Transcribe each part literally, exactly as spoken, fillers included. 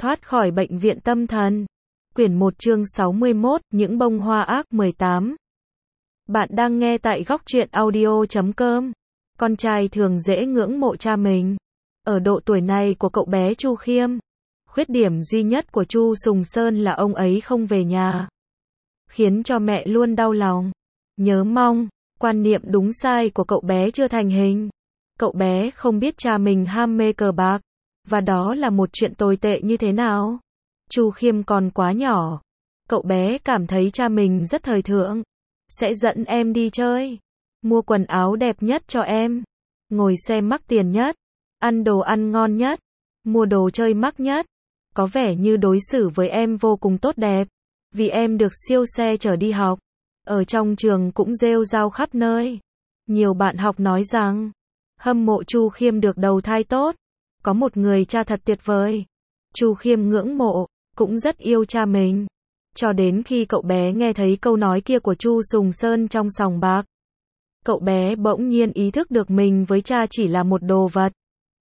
Thoát khỏi bệnh viện tâm thần. Quyển một chương sáu mươi mốt, những bông hoa ác mười tám. Bạn đang nghe tại góc truyện audio chấm com. Con trai thường dễ ngưỡng mộ cha mình. Ở độ tuổi này của cậu bé Chu Khiêm, khuyết điểm duy nhất của Chu Sùng Sơn là ông ấy không về nhà, khiến cho mẹ luôn đau lòng. Nhớ mong, quan niệm đúng sai của cậu bé chưa thành hình. Cậu bé không biết cha mình ham mê cờ bạc, và đó là một chuyện tồi tệ như thế nào. Chu Khiêm còn quá nhỏ. Cậu bé cảm thấy cha mình rất thời thượng, sẽ dẫn em đi chơi, mua quần áo đẹp nhất cho em, ngồi xe mắc tiền nhất, ăn đồ ăn ngon nhất, mua đồ chơi mắc nhất. Có vẻ như đối xử với em vô cùng tốt đẹp, vì em được siêu xe chở đi học. Ở trong trường cũng rêu rao khắp nơi. Nhiều bạn học nói rằng hâm mộ Chu Khiêm được đầu thai tốt, có một người cha thật tuyệt vời. Chu Khiêm ngưỡng mộ, cũng rất yêu cha mình. Cho đến khi cậu bé nghe thấy câu nói kia của Chu Sùng Sơn trong sòng bạc, cậu bé bỗng nhiên ý thức được mình với cha chỉ là một đồ vật.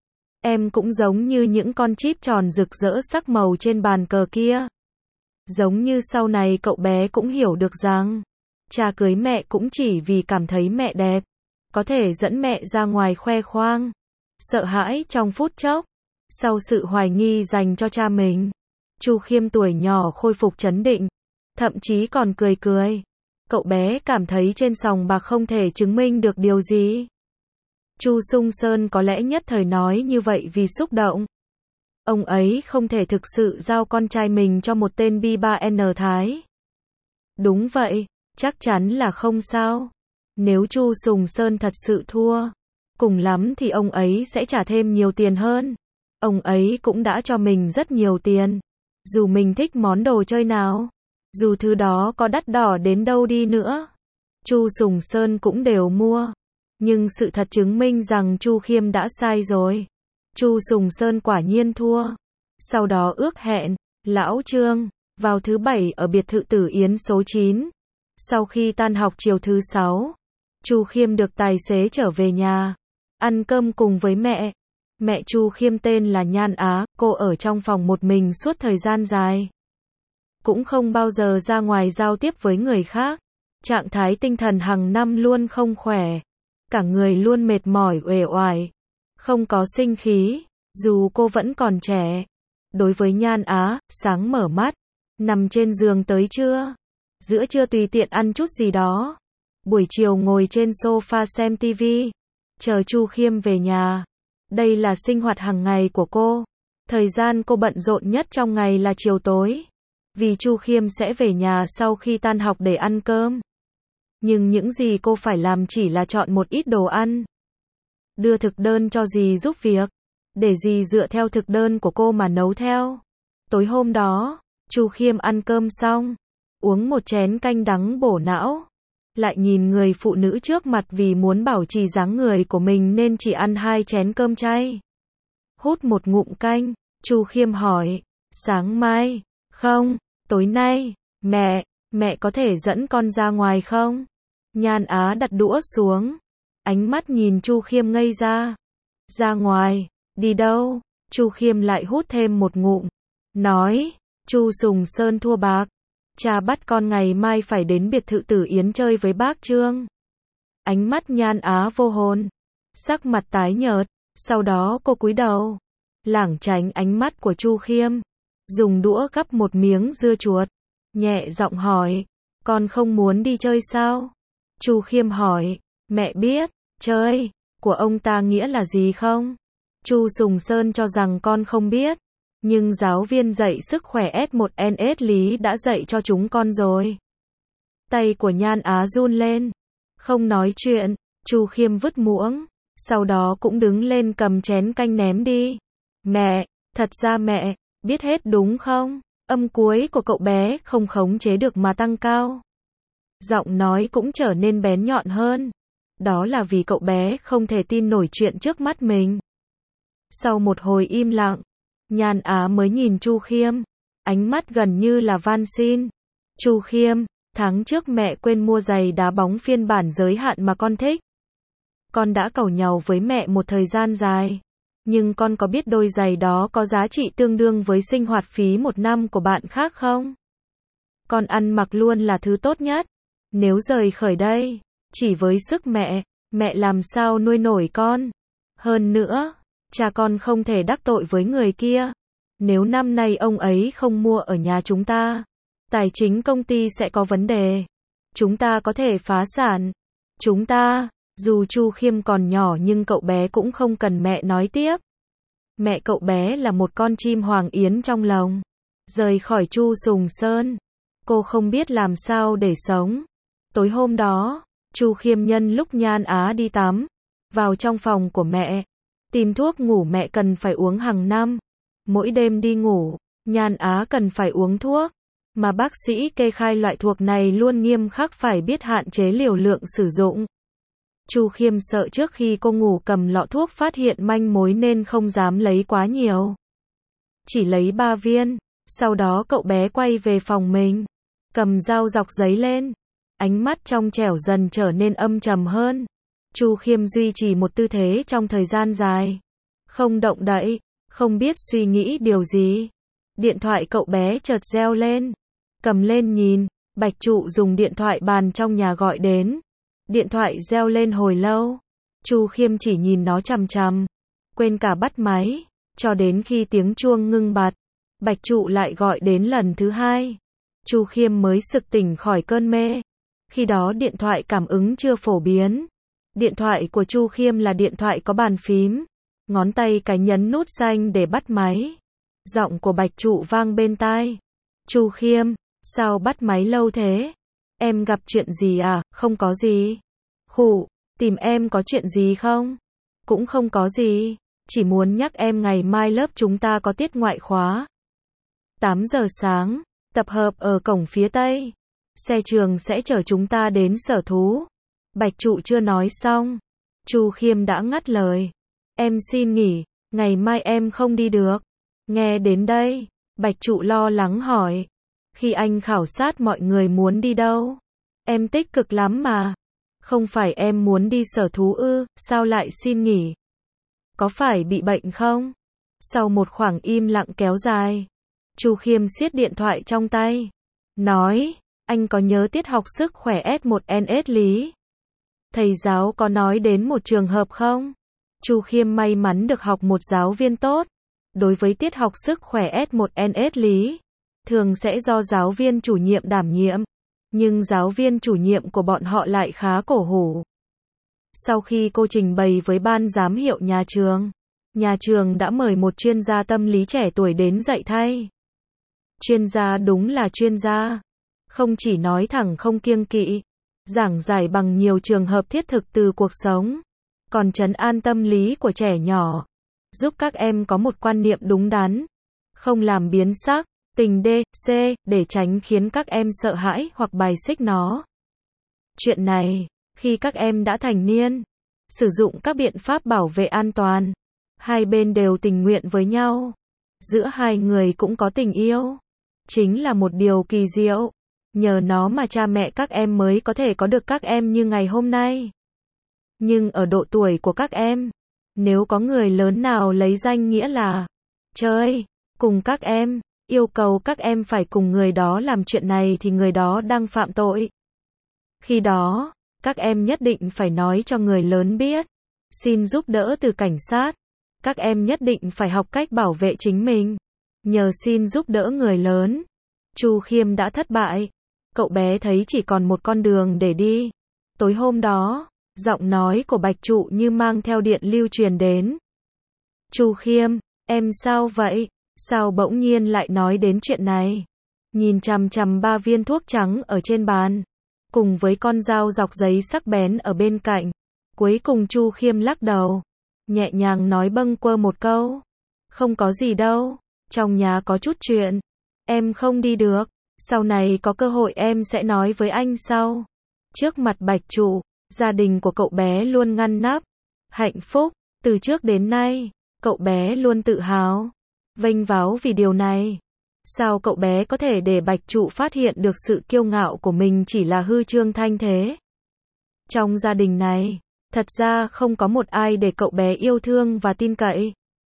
Em cũng giống như những con chip tròn rực rỡ sắc màu trên bàn cờ kia. Giống như sau này cậu bé cũng hiểu được rằng cha cưới mẹ cũng chỉ vì cảm thấy mẹ đẹp, có thể dẫn mẹ ra ngoài khoe khoang. Sợ hãi trong phút chốc, sau sự hoài nghi dành cho cha mình, Chu Khiêm tuổi nhỏ khôi phục trấn định, thậm chí còn cười cười. Cậu bé cảm thấy trên sòng bạc không thể chứng minh được điều gì. Chu Sùng Sơn có lẽ nhất thời nói như vậy vì xúc động. Ông ấy không thể thực sự giao con trai mình cho một tên bi ba N Thái. Đúng vậy, chắc chắn là không sao. Nếu Chu Sùng Sơn thật sự thua, cùng lắm thì ông ấy sẽ trả thêm nhiều tiền hơn. Ông ấy cũng đã cho mình rất nhiều tiền. Dù mình thích món đồ chơi nào, dù thứ đó có đắt đỏ đến đâu đi nữa, Chu Sùng Sơn cũng đều mua. Nhưng sự thật chứng minh rằng Chu Khiêm đã sai rồi. Chu Sùng Sơn quả nhiên thua. Sau đó ước hẹn, lão Trương, vào thứ bảy ở biệt thự Tử Yến số chín. Sau khi tan học chiều thứ sáu, Chu Khiêm được tài xế chở về nhà, ăn cơm cùng với mẹ. Mẹ Chu Khiêm tên là Nhan Á, cô ở trong phòng một mình suốt thời gian dài. Cũng không bao giờ ra ngoài giao tiếp với người khác. Trạng thái tinh thần hàng năm luôn không khỏe. Cả người luôn mệt mỏi uể oải, không có sinh khí, dù cô vẫn còn trẻ. Đối với Nhan Á, sáng mở mắt, nằm trên giường tới trưa. Giữa trưa tùy tiện ăn chút gì đó. Buổi chiều ngồi trên sofa xem tivi, chờ Chu Khiêm về nhà. Đây là sinh hoạt hàng ngày của cô. Thời gian cô bận rộn nhất trong ngày là chiều tối, vì Chu Khiêm sẽ về nhà sau khi tan học để ăn cơm. Nhưng những gì cô phải làm chỉ là chọn một ít đồ ăn, đưa thực đơn cho dì giúp việc, để dì dựa theo thực đơn của cô mà nấu theo. Tối hôm đó, Chu Khiêm ăn cơm xong, uống một chén canh đắng bổ não, lại nhìn người phụ nữ trước mặt vì muốn bảo trì dáng người của mình nên chỉ ăn hai chén cơm chay. Hút một ngụm canh, Chu Khiêm hỏi, sáng mai, không, tối nay, mẹ, mẹ có thể dẫn con ra ngoài không? Nhan Á đặt đũa xuống, ánh mắt nhìn Chu Khiêm ngây ra. Ra ngoài, đi đâu? Chu Khiêm lại hút thêm một ngụm, nói, Chu Sùng Sơn thua bạc, cha bắt con ngày mai phải đến biệt thự Tử Yến chơi với bác Trương. Ánh mắt Nhan Á vô hồn, sắc mặt tái nhợt, sau đó cô cúi đầu, lảng tránh ánh mắt của Chu Khiêm, dùng đũa gắp một miếng dưa chuột, nhẹ giọng hỏi, con không muốn đi chơi sao? Chu Khiêm hỏi, mẹ biết, chơi, của ông ta nghĩa là gì không? Chu Sùng Sơn cho rằng con không biết, nhưng giáo viên dạy sức khỏe S một N S Lý đã dạy cho chúng con rồi. Tay của Nhan Á run lên, không nói chuyện. Chu Khiêm vứt muỗng, sau đó cũng đứng lên cầm chén canh ném đi. Mẹ, thật ra mẹ, biết hết đúng không? Âm cuối của cậu bé không khống chế được mà tăng cao. Giọng nói cũng trở nên bén nhọn hơn. Đó là vì cậu bé không thể tin nổi chuyện trước mắt mình. Sau một hồi im lặng, Nhan Á mới nhìn Chu Khiêm, ánh mắt gần như là van xin. Chu Khiêm, tháng trước mẹ quên mua giày đá bóng phiên bản giới hạn mà con thích. Con đã càu nhàu với mẹ một thời gian dài, Nhưng con có biết đôi giày đó có giá trị tương đương với sinh hoạt phí một năm của bạn khác không? Con ăn mặc luôn là thứ tốt nhất. Nếu rời khỏi đây, chỉ với sức mẹ, mẹ làm sao nuôi nổi con? Hơn nữa, cha con không thể đắc tội với người kia. Nếu năm nay ông ấy không mua ở nhà chúng ta, tài chính công ty sẽ có vấn đề. Chúng ta có thể phá sản. Chúng ta, dù Chu Khiêm còn nhỏ nhưng cậu bé cũng không cần mẹ nói tiếp. Mẹ cậu bé là một con chim hoàng yến trong lồng. Rời khỏi Chu Sùng Sơn, cô không biết làm sao để sống. Tối hôm đó, Chu Khiêm nhân lúc Nhan Á đi tắm, vào trong phòng của mẹ, tìm thuốc ngủ mẹ cần phải uống hàng năm. Mỗi đêm đi ngủ, Nhan Á cần phải uống thuốc, mà bác sĩ kê khai loại thuốc này luôn nghiêm khắc phải biết hạn chế liều lượng sử dụng. Chu Khiêm sợ trước khi cô ngủ cầm lọ thuốc phát hiện manh mối nên không dám lấy quá nhiều. Chỉ lấy ba viên, sau đó cậu bé quay về phòng mình, cầm dao dọc giấy lên. Ánh mắt trong trẻo dần trở nên âm trầm hơn. Chu Khiêm duy trì một tư thế trong thời gian dài, không động đậy, không biết suy nghĩ điều gì. Điện thoại cậu bé chợt reo lên, cầm lên nhìn, Bạch Trụ dùng điện thoại bàn trong nhà gọi đến. Điện thoại reo lên hồi lâu, Chu Khiêm chỉ nhìn nó chằm chằm, quên cả bắt máy, cho đến khi tiếng chuông ngưng bặt, Bạch Trụ lại gọi đến lần thứ hai. Chu Khiêm mới sực tỉnh khỏi cơn mê. Khi đó điện thoại cảm ứng chưa phổ biến. Điện thoại của Chu Khiêm là điện thoại có bàn phím, ngón tay cái nhấn nút xanh để bắt máy. Giọng của Bạch Trụ vang bên tai. Chu Khiêm, sao bắt máy lâu thế? Em gặp chuyện gì à? Không có gì. Khụ, tìm em có chuyện gì không? Cũng không có gì, chỉ muốn nhắc em ngày mai lớp chúng ta có tiết ngoại khóa. tám giờ sáng, tập hợp ở cổng phía Tây. Xe trường sẽ chở chúng ta đến sở thú. Bạch Trụ chưa nói xong, Chu Khiêm đã ngắt lời. Em xin nghỉ, ngày mai em không đi được. Nghe đến đây, Bạch Trụ lo lắng hỏi. Khi anh khảo sát mọi người muốn đi đâu? Em tích cực lắm mà. Không phải em muốn đi sở thú ư, sao lại xin nghỉ? Có phải bị bệnh không? Sau một khoảng im lặng kéo dài, Chu Khiêm siết điện thoại trong tay, nói, anh có nhớ tiết học sức khỏe S một N S lý? Thầy giáo có nói đến một trường hợp không? Chu Khiêm may mắn được học một giáo viên tốt. Đối với tiết học sức khỏe S một N S lý, thường sẽ do giáo viên chủ nhiệm đảm nhiệm. Nhưng giáo viên chủ nhiệm của bọn họ lại khá cổ hủ. Sau khi cô trình bày với ban giám hiệu nhà trường, nhà trường đã mời một chuyên gia tâm lý trẻ tuổi đến dạy thay. Chuyên gia đúng là chuyên gia, không chỉ nói thẳng không kiêng kỵ, giảng giải bằng nhiều trường hợp thiết thực từ cuộc sống, còn trấn an tâm lý của trẻ nhỏ, giúp các em có một quan niệm đúng đắn, không làm biến sắc tình D, C, để tránh khiến các em sợ hãi hoặc bài xích nó. Chuyện này, khi các em đã thành niên, sử dụng các biện pháp bảo vệ an toàn, hai bên đều tình nguyện với nhau, giữa hai người cũng có tình yêu, chính là một điều kỳ diệu. Nhờ nó mà cha mẹ các em mới có thể có được các em như ngày hôm nay. Nhưng ở độ tuổi của các em, nếu có người lớn nào lấy danh nghĩa là chơi cùng các em, yêu cầu các em phải cùng người đó làm chuyện này thì người đó đang phạm tội. Khi đó, các em nhất định phải nói cho người lớn biết, xin giúp đỡ từ cảnh sát. Các em nhất định phải học cách bảo vệ chính mình. Nhờ xin giúp đỡ người lớn, Chu Khiêm đã thất bại. Cậu bé thấy chỉ còn một con đường để đi. Tối hôm đó, giọng nói của Bạch Trụ như mang theo điện lưu truyền đến. Chu Khiêm, em sao vậy? Sao bỗng nhiên lại nói đến chuyện này? Nhìn chằm chằm ba viên thuốc trắng ở trên bàn, cùng với con dao dọc giấy sắc bén ở bên cạnh. Cuối cùng Chu Khiêm lắc đầu, nhẹ nhàng nói bâng quơ một câu. Không có gì đâu, trong nhà có chút chuyện. Em không đi được, sau này có cơ hội em sẽ nói với anh sau. Trước mặt Bạch Trụ, gia đình của cậu bé luôn ngăn nắp, hạnh phúc. Từ trước đến nay, cậu bé luôn tự hào, vênh váo vì điều này. Sao cậu bé có thể để Bạch Trụ phát hiện được sự kiêu ngạo của mình chỉ là hư trương thanh thế? Trong gia đình này, thật ra không có một ai để cậu bé yêu thương và tin cậy.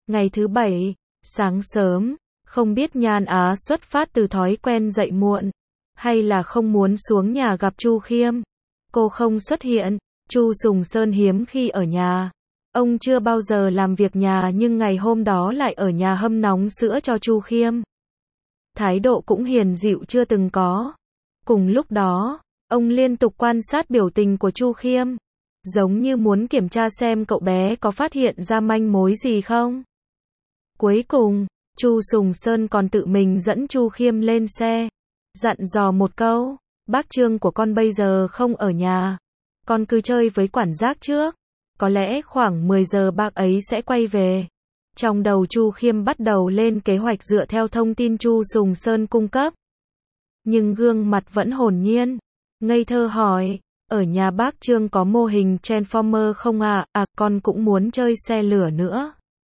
Ngày thứ bảy, sáng sớm, không biết Nhan Á xuất phát từ thói quen dậy muộn, hay là không muốn xuống nhà gặp Chu Khiêm. Cô không xuất hiện, Chu Sùng Sơn hiếm khi ở nhà. Ông chưa bao giờ làm việc nhà nhưng ngày hôm đó lại ở nhà hâm nóng sữa cho Chu Khiêm. Thái độ cũng hiền dịu chưa từng có. Cùng lúc đó, ông liên tục quan sát biểu tình của Chu Khiêm, giống như muốn kiểm tra xem cậu bé có phát hiện ra manh mối gì không. Cuối cùng, Chu Sùng Sơn còn tự mình dẫn Chu Khiêm lên xe, dặn dò một câu, bác Trương của con bây giờ không ở nhà, con cứ chơi với quản giác trước, có lẽ khoảng mười giờ bác ấy sẽ quay về. Trong đầu Chu Khiêm bắt đầu lên kế hoạch dựa theo thông tin Chu Sùng Sơn cung cấp. Nhưng gương mặt vẫn hồn nhiên, ngây thơ hỏi, ở nhà bác Trương có mô hình Transformer không à? À, con cũng muốn chơi xe lửa nữa.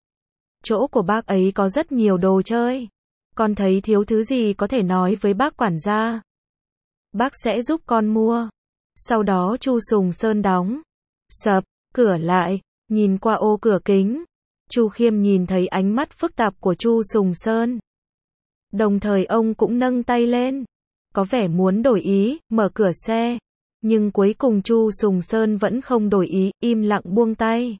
Chỗ của bác ấy có rất nhiều đồ chơi. Con thấy thiếu thứ gì có thể nói với bác quản gia. Bác sẽ giúp con mua. Sau đó Chu Sùng Sơn đóng sập cửa lại, nhìn qua ô cửa kính. Chu Khiêm nhìn thấy ánh mắt phức tạp của Chu Sùng Sơn. Đồng thời ông cũng nâng tay lên, có vẻ muốn đổi ý, mở cửa xe. Nhưng cuối cùng Chu Sùng Sơn vẫn không đổi ý, im lặng buông tay.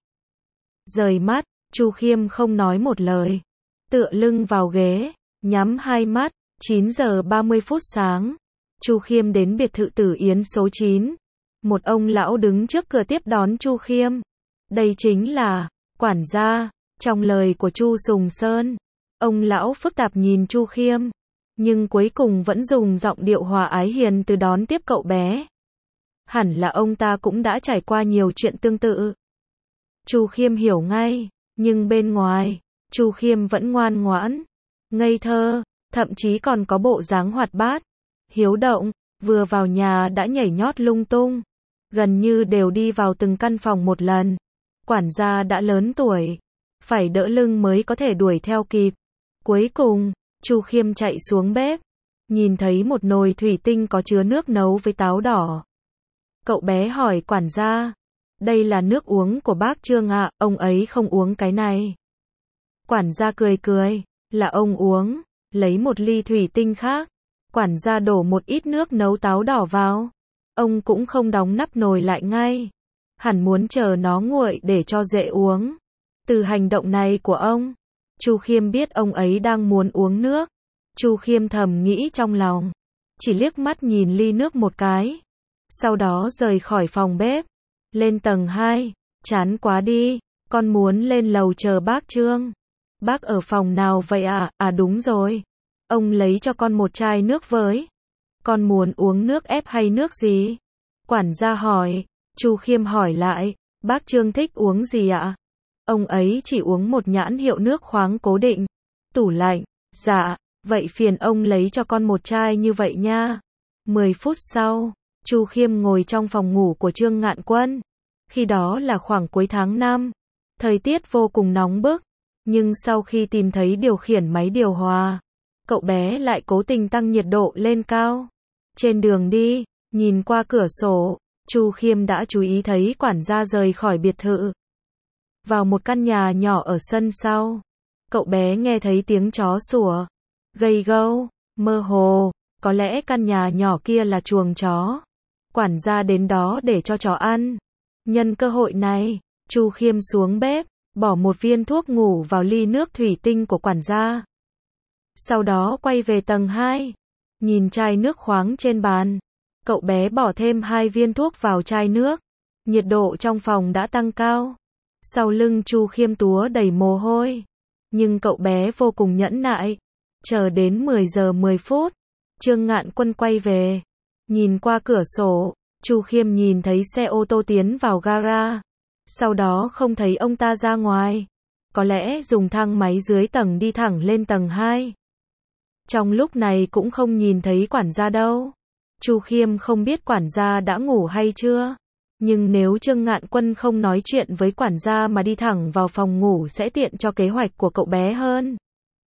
Rời mắt, Chu Khiêm không nói một lời. Tựa lưng vào ghế, nhắm hai mắt, chín giờ ba mươi phút sáng. Chu Khiêm đến biệt thự Tử Yến số chín. Một ông lão đứng trước cửa tiếp đón Chu Khiêm. Đây chính là quản gia. Trong lời của Chu Sùng Sơn, ông lão phức tạp nhìn Chu Khiêm, nhưng cuối cùng vẫn dùng giọng điệu hòa ái hiền từ đón tiếp cậu bé. Hẳn là ông ta cũng đã trải qua nhiều chuyện tương tự. Chu Khiêm hiểu ngay, nhưng bên ngoài, Chu Khiêm vẫn ngoan ngoãn, ngây thơ, thậm chí còn có bộ dáng hoạt bát, hiếu động, vừa vào nhà đã nhảy nhót lung tung, gần như đều đi vào từng căn phòng một lần. Quản gia đã lớn tuổi, phải đỡ lưng mới có thể đuổi theo kịp. Cuối cùng, Chu Khiêm chạy xuống bếp, nhìn thấy một nồi thủy tinh có chứa nước nấu với táo đỏ. Cậu bé hỏi quản gia, đây là nước uống của bác Trương ạ, à, ông ấy không uống cái này. Quản gia cười cười, là ông uống, lấy một ly thủy tinh khác. Quản gia đổ một ít nước nấu táo đỏ vào. Ông cũng không đóng nắp nồi lại ngay, hẳn muốn chờ nó nguội để cho dễ uống. Từ hành động này của ông, Chu Khiêm biết ông ấy đang muốn uống nước. Chu Khiêm thầm nghĩ trong lòng, chỉ liếc mắt nhìn ly nước một cái, sau đó rời khỏi phòng bếp, lên tầng hai, chán quá đi, con muốn lên lầu chờ bác Trương. Bác ở phòng nào vậy ạ? À? à đúng rồi, ông lấy cho con một chai nước với. Con muốn uống nước ép hay nước gì? Quản gia hỏi. Chu Khiêm hỏi lại, bác Trương thích uống gì ạ? Ông ấy chỉ uống một nhãn hiệu nước khoáng cố định. Tủ lạnh. Dạ, vậy phiền ông lấy cho con một chai như vậy nha. mười phút sau, Chu Khiêm ngồi trong phòng ngủ của Trương Ngạn Quân. Khi đó là khoảng cuối tháng năm, thời tiết vô cùng nóng bức, nhưng sau khi tìm thấy điều khiển máy điều hòa, cậu bé lại cố tình tăng nhiệt độ lên cao. Trên đường đi, nhìn qua cửa sổ, Chu Khiêm đã chú ý thấy quản gia rời khỏi biệt thự, vào một căn nhà nhỏ ở sân sau. Cậu bé nghe thấy tiếng chó sủa, gầy gâu, mơ hồ, có lẽ căn nhà nhỏ kia là chuồng chó. Quản gia đến đó để cho chó ăn. Nhân cơ hội này, Chu Khiêm xuống bếp, bỏ một viên thuốc ngủ vào ly nước thủy tinh của quản gia. Sau đó quay về tầng hai, nhìn chai nước khoáng trên bàn. Cậu bé bỏ thêm hai viên thuốc vào chai nước. Nhiệt độ trong phòng đã tăng cao. Sau lưng Chu Khiêm túa đầy mồ hôi. Nhưng cậu bé vô cùng nhẫn nại. Chờ đến mười giờ mười phút, Trương Ngạn Quân quay về. Nhìn qua cửa sổ, Chu Khiêm nhìn thấy xe ô tô tiến vào gara. Sau đó không thấy ông ta ra ngoài. Có lẽ dùng thang máy dưới tầng đi thẳng lên tầng hai. Trong lúc này cũng không nhìn thấy quản gia đâu. Chu Khiêm không biết quản gia đã ngủ hay chưa. Nhưng nếu Trương Ngạn Quân không nói chuyện với quản gia mà đi thẳng vào phòng ngủ sẽ tiện cho kế hoạch của cậu bé hơn.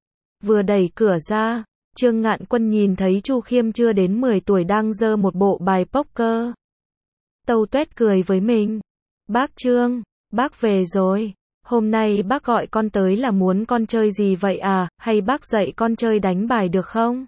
Vừa đẩy cửa ra, Trương Ngạn Quân nhìn thấy Chu Khiêm chưa đến mười tuổi đang giơ một bộ bài poker. Tâu tuét cười với mình. Bác Trương, bác về rồi. Hôm nay bác gọi con tới là muốn con chơi gì vậy à, hay bác dạy con chơi đánh bài được không?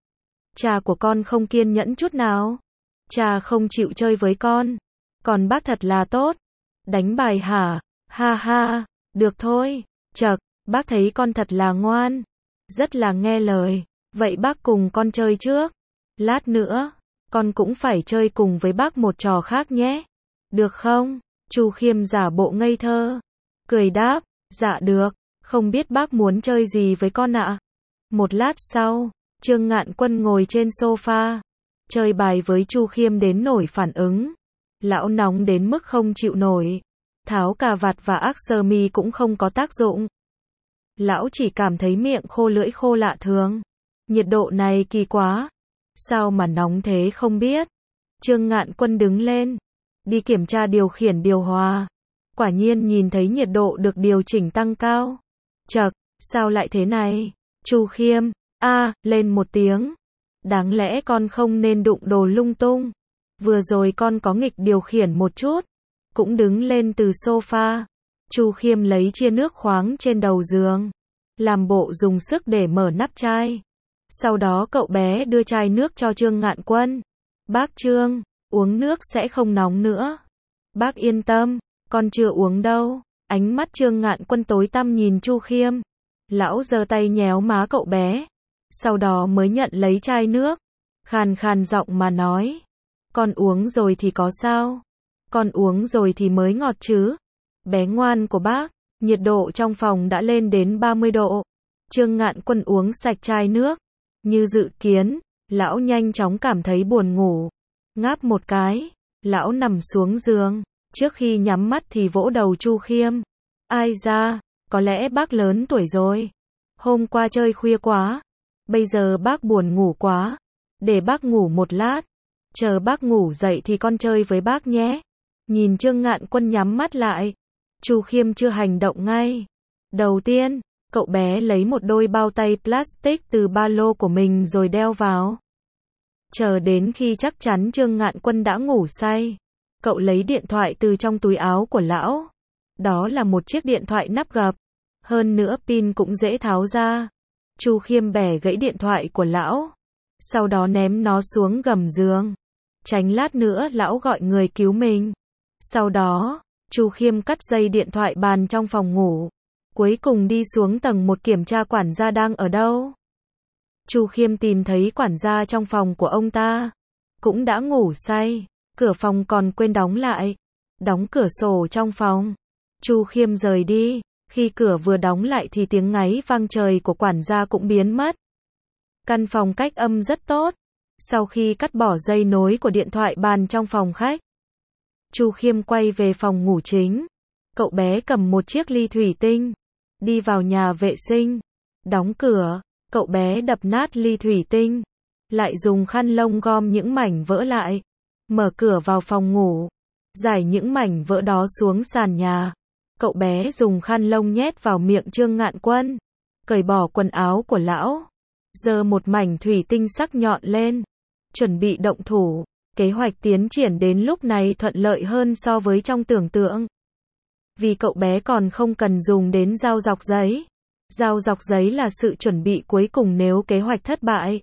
Cha của con không kiên nhẫn chút nào. Cha không chịu chơi với con. Còn bác thật là tốt. Đánh bài hả? Ha ha, được thôi. Chậc, bác thấy con thật là ngoan. Rất là nghe lời. Vậy bác cùng con chơi trước. Lát nữa, con cũng phải chơi cùng với bác một trò khác nhé. Được không? Chu Khiêm giả bộ ngây thơ. Cười đáp, dạ được, không biết bác muốn chơi gì với con ạ? Một lát sau, Trương Ngạn Quân ngồi trên sofa, chơi bài với Chu Khiêm đến nổi phản ứng. Lão nóng đến mức không chịu nổi. Tháo cà vạt và áo sơ mi cũng không có tác dụng. Lão chỉ cảm thấy miệng khô lưỡi khô lạ thường. Nhiệt độ này kỳ quá. Sao mà nóng thế không biết. Trương Ngạn Quân đứng lên, đi kiểm tra điều khiển điều hòa. Quả nhiên nhìn thấy nhiệt độ được điều chỉnh tăng cao. Chậc, sao lại thế này? Chu Khiêm, a, lên một tiếng. Đáng lẽ con không nên đụng đồ lung tung. Vừa rồi con có nghịch điều khiển một chút. Cũng đứng lên từ sofa. Chu Khiêm lấy chia nước khoáng trên đầu giường, làm bộ dùng sức để mở nắp chai. Sau đó cậu bé đưa chai nước cho Trương Ngạn Quân. Bác Trương, uống nước sẽ không nóng nữa. Bác yên tâm, con chưa uống đâu. Ánh mắt Trương Ngạn Quân tối tăm nhìn Chu Khiêm. Lão giơ tay nhéo má cậu bé. Sau đó mới nhận lấy chai nước. Khàn khàn giọng mà nói. Con uống rồi thì có sao? Con uống rồi thì mới ngọt chứ. Bé ngoan của bác. Nhiệt độ trong phòng đã lên đến ba mươi độ. Trương Ngạn Quân uống sạch chai nước. Như dự kiến, lão nhanh chóng cảm thấy buồn ngủ. Ngáp một cái, lão nằm xuống giường. Trước khi nhắm mắt thì vỗ đầu Chu Khiêm. Ai da, có lẽ bác lớn tuổi rồi. Hôm qua chơi khuya quá. Bây giờ bác buồn ngủ quá. Để bác ngủ một lát. Chờ bác ngủ dậy thì con chơi với bác nhé. Nhìn Trương Ngạn Quân nhắm mắt lại. Chu Khiêm chưa hành động ngay. Đầu tiên, cậu bé lấy một đôi bao tay plastic từ ba lô của mình rồi đeo vào. Chờ đến khi chắc chắn Trương Ngạn Quân đã ngủ say, cậu lấy điện thoại từ trong túi áo của lão. Đó là một chiếc điện thoại nắp gập. Hơn nữa pin cũng dễ tháo ra. Chu Khiêm bẻ gãy điện thoại của lão. Sau đó ném nó xuống gầm giường. Tránh lát nữa lão gọi người cứu mình. Sau đó, Chu Khiêm cắt dây điện thoại bàn trong phòng ngủ. Cuối cùng đi xuống tầng một kiểm tra quản gia đang ở đâu. Chu Khiêm tìm thấy quản gia trong phòng của ông ta. Cũng đã ngủ say. Cửa phòng còn quên đóng lại. Đóng cửa sổ trong phòng. Chu Khiêm rời đi. Khi cửa vừa đóng lại thì tiếng ngáy vang trời của quản gia cũng biến mất. Căn phòng cách âm rất tốt. Sau khi cắt bỏ dây nối của điện thoại bàn trong phòng khách, Chu Khiêm quay về phòng ngủ chính. Cậu bé cầm một chiếc ly thủy tinh, đi vào nhà vệ sinh, đóng cửa. Cậu bé đập nát ly thủy tinh, lại dùng khăn lông gom những mảnh vỡ lại, mở cửa vào phòng ngủ, rải những mảnh vỡ đó xuống sàn nhà. Cậu bé dùng khăn lông nhét vào miệng Trương Ngạn Quân, cởi bỏ quần áo của lão, giơ một mảnh thủy tinh sắc nhọn lên, chuẩn bị động thủ. Kế hoạch tiến triển đến lúc này thuận lợi hơn so với trong tưởng tượng. Vì cậu bé còn không cần dùng đến dao dọc giấy. Dao dọc giấy là sự chuẩn bị cuối cùng nếu kế hoạch thất bại.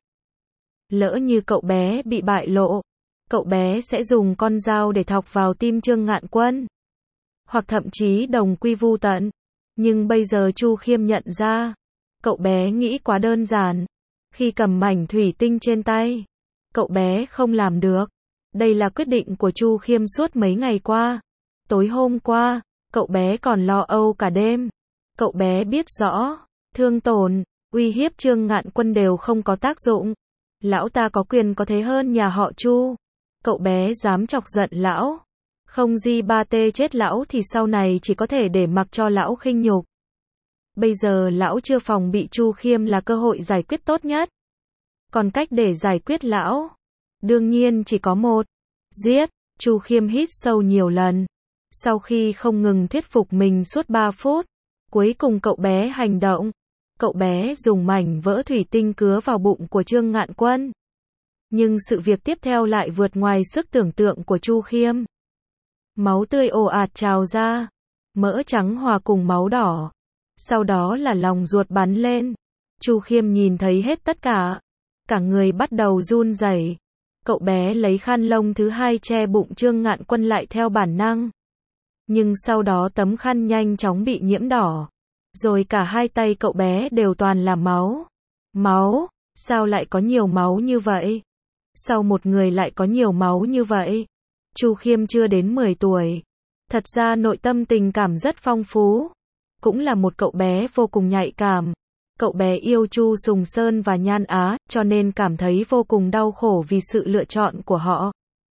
Lỡ như cậu bé bị bại lộ, cậu bé sẽ dùng con dao để thọc vào tim Trương Ngạn Quân. Hoặc thậm chí đồng quy vu tận. Nhưng bây giờ Chu Khiêm nhận ra, cậu bé nghĩ quá đơn giản. Khi cầm mảnh thủy tinh trên tay, cậu bé không làm được. Đây là quyết định của Chu Khiêm suốt mấy ngày qua. Tối hôm qua, cậu bé còn lo âu cả đêm. Cậu bé biết rõ, thương tổn, uy hiếp Trương Ngạn Quân đều không có tác dụng. Lão ta có quyền có thế hơn nhà họ Chu. Cậu bé dám chọc giận lão. Không di ba tê chết lão thì sau này chỉ có thể để mặc cho lão khinh nhục. Bây giờ lão chưa phòng bị Chu Khiêm là cơ hội giải quyết tốt nhất. Còn cách để giải quyết lão, đương nhiên chỉ có một. Giết. Chu Khiêm hít sâu nhiều lần. Sau khi không ngừng thuyết phục mình suốt ba phút, cuối cùng cậu bé hành động. Cậu bé dùng mảnh vỡ thủy tinh cứa vào bụng của Trương Ngạn Quân. Nhưng sự việc tiếp theo lại vượt ngoài sức tưởng tượng của Chu Khiêm. Máu tươi ồ ạt trào ra. mỡ trắng hòa cùng máu đỏ. Sau đó là lòng ruột bắn lên. Chu Khiêm nhìn thấy hết tất cả. Cả người bắt đầu run rẩy. Cậu bé lấy khăn lông thứ hai che bụng Trương Ngạn Quân lại theo bản năng. Nhưng sau đó tấm khăn nhanh chóng bị nhiễm đỏ. Rồi cả hai tay cậu bé đều toàn là máu. Máu? Sao lại có nhiều máu như vậy? Sao một người lại có nhiều máu như vậy? Chu Khiêm chưa đến mười tuổi. Thật ra nội tâm tình cảm rất phong phú. Cũng là một cậu bé vô cùng nhạy cảm. Cậu bé yêu Chu Sùng Sơn và Nhan Á, cho nên cảm thấy vô cùng đau khổ vì sự lựa chọn của họ.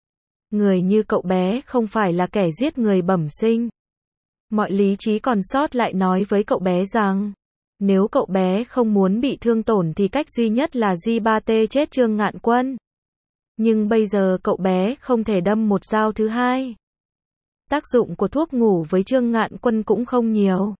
Người như cậu bé không phải là kẻ giết người bẩm sinh. Mọi lý trí còn sót lại nói với cậu bé rằng, nếu cậu bé không muốn bị thương tổn thì cách duy nhất là Di ba tê chết Trương Ngạn Quân. Nhưng bây giờ cậu bé không thể đâm một dao thứ hai. Tác dụng của thuốc ngủ với Trương Ngạn Quân cũng không nhiều.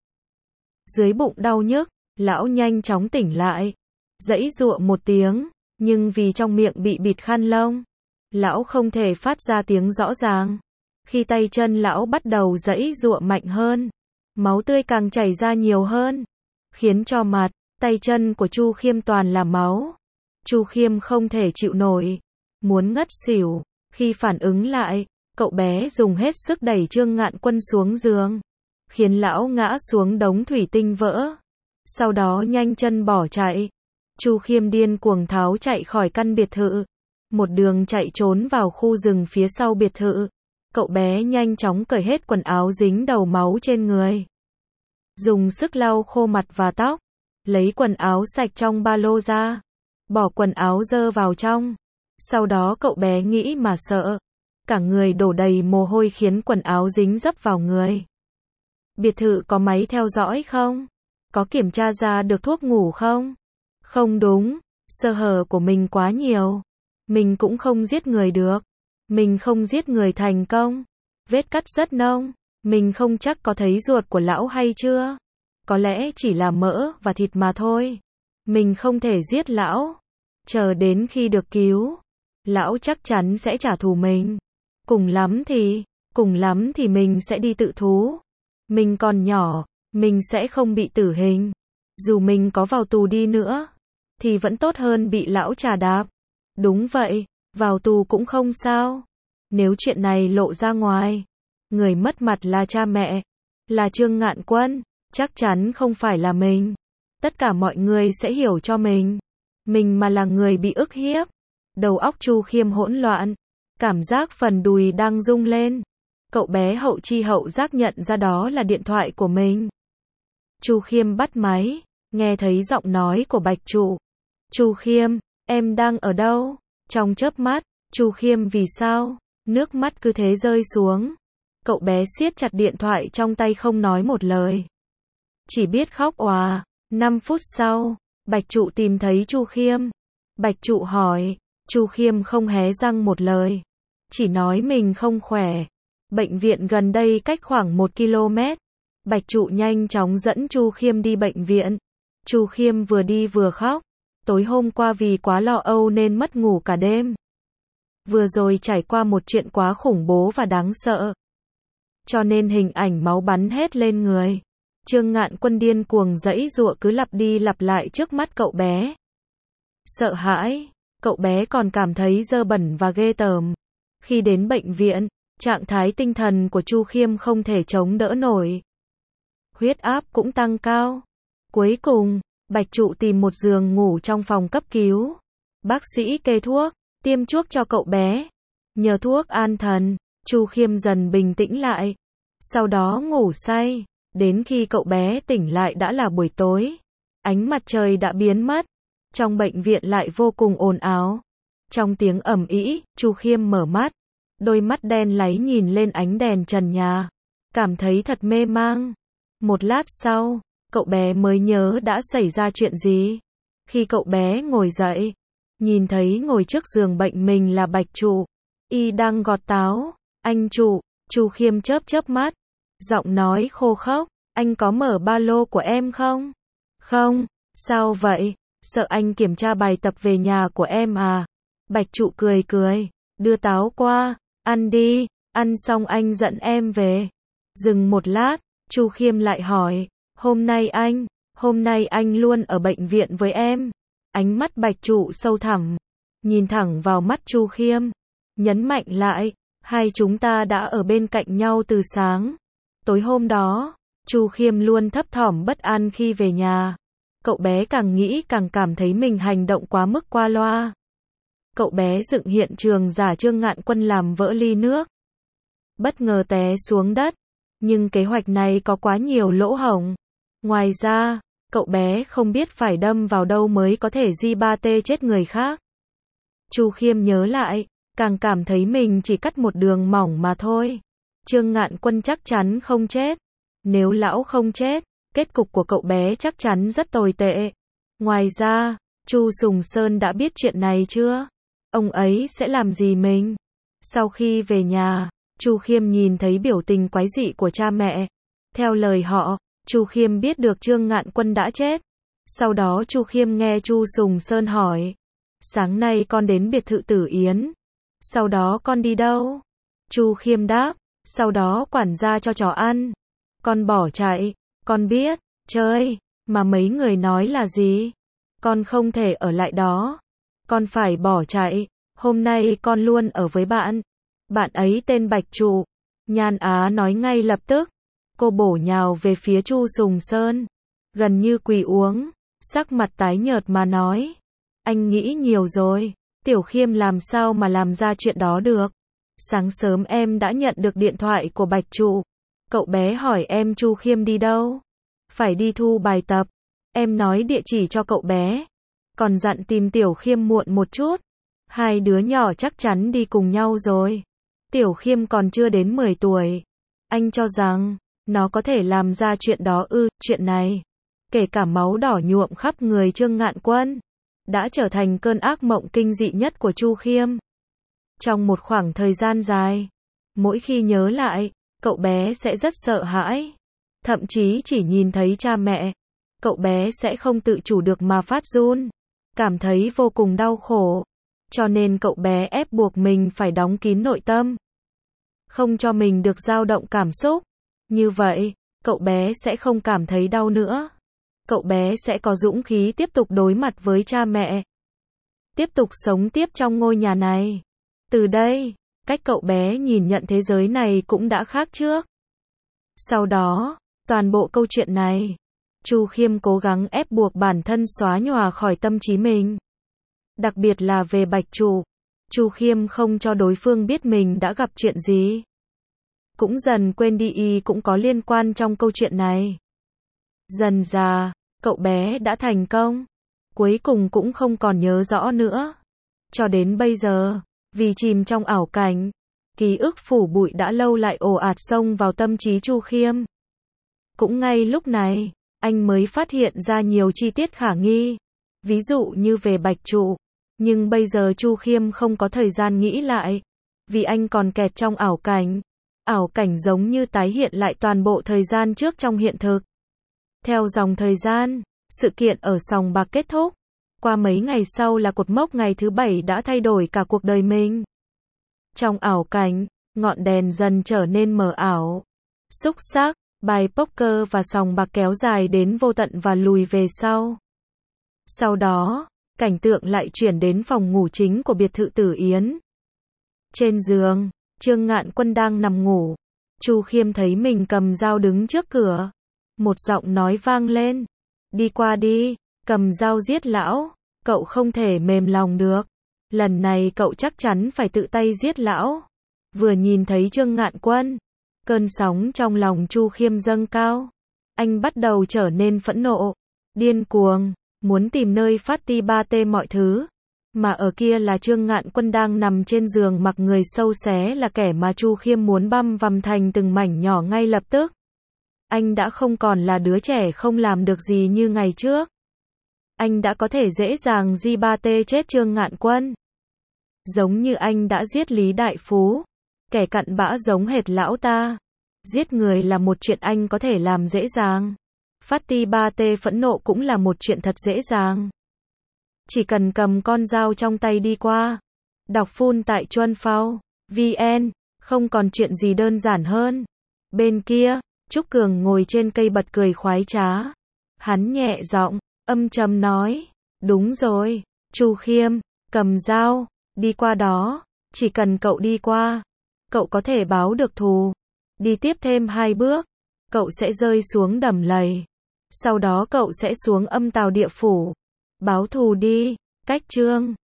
Dưới bụng đau nhức, lão nhanh chóng tỉnh lại. Giãy giụa một tiếng, nhưng vì trong miệng bị bịt khăn lông, lão không thể phát ra tiếng rõ ràng. Khi tay chân lão bắt đầu giãy giụa mạnh hơn, máu tươi càng chảy ra nhiều hơn, khiến cho mặt, tay chân của Chu Khiêm toàn là máu. Chu Khiêm không thể chịu nổi, muốn ngất xỉu. Khi phản ứng lại, cậu bé dùng hết sức đẩy Trương Ngạn Quân xuống giường, khiến lão ngã xuống đống thủy tinh vỡ. Sau đó nhanh chân bỏ chạy. Chu Khiêm điên cuồng tháo chạy khỏi căn biệt thự, một đường chạy trốn vào khu rừng phía sau biệt thự. Cậu bé nhanh chóng cởi hết quần áo dính đầu máu trên người, dùng sức lau khô mặt và tóc, lấy quần áo sạch trong ba lô ra, bỏ quần áo dơ vào trong. Sau đó cậu bé nghĩ mà sợ, cả người đổ đầy mồ hôi khiến quần áo dính dấp vào người. Biệt thự có máy theo dõi không? Có kiểm tra ra được thuốc ngủ không? Không đúng, sơ hở của mình quá nhiều. Mình cũng không giết người được. Mình không giết người thành công. Vết cắt rất nông. Mình không chắc có thấy ruột của lão hay chưa. Có lẽ chỉ là mỡ và thịt mà thôi. Mình không thể giết lão. Chờ đến khi được cứu, lão chắc chắn sẽ trả thù mình. Cùng lắm thì, cùng lắm thì mình sẽ đi tự thú. Mình còn nhỏ, mình sẽ không bị tử hình. Dù mình có vào tù đi nữa, thì vẫn tốt hơn bị lão trà đạp. Đúng vậy, vào tù cũng không sao. Nếu chuyện này lộ ra ngoài, người mất mặt là cha mẹ, là Trương Ngạn Quân, chắc chắn không phải là mình. Tất cả mọi người sẽ hiểu cho mình. Mình mà là người bị ức hiếp. Đầu óc Chu Khiêm hỗn loạn, cảm giác phần đùi đang rung lên. Cậu bé hậu chi hậu giác nhận ra đó là điện thoại của mình. Chu Khiêm bắt máy, nghe thấy giọng nói của Bạch Trụ. Chu Khiêm, em đang ở đâu? Trong chớp mắt, Chu Khiêm vì sao? Nước mắt cứ thế rơi xuống. Cậu bé siết chặt điện thoại trong tay không nói một lời. Chỉ biết khóc òa. Năm phút sau, Bạch Trụ tìm thấy Chu Khiêm. Bạch Trụ hỏi, Chu Khiêm không hé răng một lời. Chỉ nói mình không khỏe. Bệnh viện gần đây cách khoảng một ki lô mét. Bạch Trụ nhanh chóng dẫn Chu Khiêm đi bệnh viện. Chu Khiêm vừa đi vừa khóc. Tối hôm qua vì quá lo âu nên mất ngủ cả đêm. Vừa rồi trải qua một chuyện quá khủng bố và đáng sợ. Cho nên hình ảnh máu bắn hết lên người. Trương Ngạn Quân điên cuồng giãy giụa cứ lặp đi lặp lại trước mắt cậu bé. Sợ hãi, cậu bé còn cảm thấy dơ bẩn và ghê tởm. Khi đến bệnh viện, trạng thái tinh thần của Chu Khiêm không thể chống đỡ nổi. Huyết áp cũng tăng cao. Cuối cùng, Bạch Trụ tìm một giường ngủ trong phòng cấp cứu. Bác sĩ kê thuốc, tiêm chuốc cho cậu bé. Nhờ thuốc an thần, Chu Khiêm dần bình tĩnh lại. Sau đó ngủ say. Đến khi cậu bé tỉnh lại đã là buổi tối. Ánh mặt trời đã biến mất. Trong bệnh viện lại vô cùng ồn ào. Trong tiếng ầm ĩ, Chu Khiêm mở mắt. Đôi mắt đen láy nhìn lên ánh đèn trần nhà. Cảm thấy thật mê mang. Một lát sau, cậu bé mới nhớ đã xảy ra chuyện gì. Khi cậu bé ngồi dậy, nhìn thấy ngồi trước giường bệnh mình là Bạch Trụ. Y đang gọt táo. Anh Trụ, Chu Khiêm chớp chớp mắt. Giọng nói khô khốc, anh có mở ba lô của em không? Không, sao vậy? Sợ anh kiểm tra bài tập về nhà của em à? Bạch Trụ cười cười, đưa táo qua, ăn đi, ăn xong anh dẫn em về. Dừng một lát, Chu Khiêm lại hỏi, hôm nay anh, hôm nay anh luôn ở bệnh viện với em. Ánh mắt Bạch Trụ sâu thẳm, nhìn thẳng vào mắt Chu Khiêm, nhấn mạnh lại, hai chúng ta đã ở bên cạnh nhau từ sáng. Tối hôm đó, Chu Khiêm luôn thấp thỏm bất an khi về nhà. Cậu bé càng nghĩ càng cảm thấy mình hành động quá mức qua loa. Cậu bé dựng hiện trường giả Trương Ngạn Quân làm vỡ ly nước, bất ngờ té xuống đất, nhưng kế hoạch này có quá nhiều lỗ hổng. Ngoài ra, cậu bé không biết phải đâm vào đâu mới có thể gi ba tê chết người khác. Chu Khiêm nhớ lại, càng cảm thấy mình chỉ cắt một đường mỏng mà thôi. Trương Ngạn Quân chắc chắn không chết. Nếu lão không chết, kết cục của cậu bé chắc chắn rất tồi tệ. Ngoài ra, Chu Sùng Sơn đã biết chuyện này chưa? Ông ấy sẽ làm gì mình? Sau khi về nhà, Chu Khiêm nhìn thấy biểu tình quái dị của cha mẹ. Theo lời họ, Chu Khiêm biết được Trương Ngạn Quân đã chết. Sau đó Chu Khiêm nghe Chu Sùng Sơn hỏi, sáng nay con đến biệt thự Tử Yến. Sau đó con đi đâu? Chu Khiêm đáp, sau đó quản gia cho chó ăn. Con bỏ chạy, con biết, chơi, mà mấy người nói là gì? Con không thể ở lại đó. Con phải bỏ chạy, hôm nay con luôn ở với bạn. Bạn ấy tên Bạch Trụ. Nhan Á nói ngay lập tức. Cô bổ nhào về phía Chu Sùng Sơn, gần như quỳ uống, sắc mặt tái nhợt mà nói. Anh nghĩ nhiều rồi, Tiểu Khiêm làm sao mà làm ra chuyện đó được. Sáng sớm em đã nhận được điện thoại của Bạch Trụ. Cậu bé hỏi em Chu Khiêm đi đâu? Phải đi thu bài tập. Em nói địa chỉ cho cậu bé. Còn dặn tìm Tiểu Khiêm muộn một chút. Hai đứa nhỏ chắc chắn đi cùng nhau rồi. Tiểu Khiêm còn chưa đến mười tuổi. Anh cho rằng, nó có thể làm ra chuyện đó ư, chuyện này. Kể cả máu đỏ nhuộm khắp người Trương Ngạn Quân. Đã trở thành cơn ác mộng kinh dị nhất của Chu Khiêm. Trong một khoảng thời gian dài, mỗi khi nhớ lại, cậu bé sẽ rất sợ hãi. Thậm chí chỉ nhìn thấy cha mẹ, cậu bé sẽ không tự chủ được mà phát run. Cảm thấy vô cùng đau khổ. Cho nên cậu bé ép buộc mình phải đóng kín nội tâm. Không cho mình được dao động cảm xúc. Như vậy, cậu bé sẽ không cảm thấy đau nữa. Cậu bé sẽ có dũng khí tiếp tục đối mặt với cha mẹ. Tiếp tục sống tiếp trong ngôi nhà này. Từ đây, cách cậu bé nhìn nhận thế giới này cũng đã khác trước. Sau đó, toàn bộ câu chuyện này, Chu Khiêm cố gắng ép buộc bản thân xóa nhòa khỏi tâm trí mình. Đặc biệt là về Bạch Trụ, Chu Khiêm không cho đối phương biết mình đã gặp chuyện gì. Cũng dần quên đi y cũng có liên quan trong câu chuyện này. Dần dà, cậu bé đã thành công. Cuối cùng cũng không còn nhớ rõ nữa. Cho đến bây giờ, vì chìm trong ảo cảnh, ký ức phủ bụi đã lâu lại ồ ạt xông vào tâm trí Chu Khiêm. Cũng ngay lúc này, anh mới phát hiện ra nhiều chi tiết khả nghi. Ví dụ như về Bạch Trụ. Nhưng bây giờ Chu Khiêm không có thời gian nghĩ lại. Vì anh còn kẹt trong ảo cảnh. Ảo cảnh giống như tái hiện lại toàn bộ thời gian trước trong hiện thực. Theo dòng thời gian, sự kiện ở sòng bạc kết thúc. Qua mấy ngày sau là cột mốc ngày thứ bảy đã thay đổi cả cuộc đời mình. Trong ảo cảnh, ngọn đèn dần trở nên mờ ảo. Xúc xắc, bài poker và sòng bạc kéo dài đến vô tận và lùi về sau. Sau đó, cảnh tượng lại chuyển đến phòng ngủ chính của biệt thự Tử Yến. Trên giường, Trương Ngạn Quân đang nằm ngủ. Chu Khiêm thấy mình cầm dao đứng trước cửa. Một giọng nói vang lên. Đi qua đi, cầm dao giết lão. Cậu không thể mềm lòng được. Lần này cậu chắc chắn phải tự tay giết lão. Vừa nhìn thấy Trương Ngạn Quân, cơn sóng trong lòng Chu Khiêm dâng cao. Anh bắt đầu trở nên phẫn nộ, điên cuồng, muốn tìm nơi phát ti ba tê mọi thứ. Mà ở kia là Trương Ngạn Quân đang nằm trên giường mặc người sâu xé là kẻ mà Chu Khiêm muốn băm vằm thành từng mảnh nhỏ ngay lập tức. Anh đã không còn là đứa trẻ không làm được gì như ngày trước. Anh đã có thể dễ dàng gi ba tê chết Trương Ngạn Quân. Giống như anh đã giết Lý Đại Phú. Kẻ cặn bã giống hệt lão ta. Giết người là một chuyện anh có thể làm dễ dàng. Phát ti ba tê phẫn nộ cũng là một chuyện thật dễ dàng. Chỉ cần cầm con dao trong tay đi qua. Đọc full tại chuan phao, vn, không còn chuyện gì đơn giản hơn. Bên kia, Trúc Cường ngồi trên cây bật cười khoái trá. Hắn nhẹ giọng, âm trầm nói, đúng rồi, Chu Khiêm, cầm dao, đi qua đó, chỉ cần cậu đi qua, cậu có thể báo được thù. Đi tiếp thêm hai bước, cậu sẽ rơi xuống đầm lầy. Sau đó cậu sẽ xuống âm tào địa phủ. Báo thù đi, cách chương.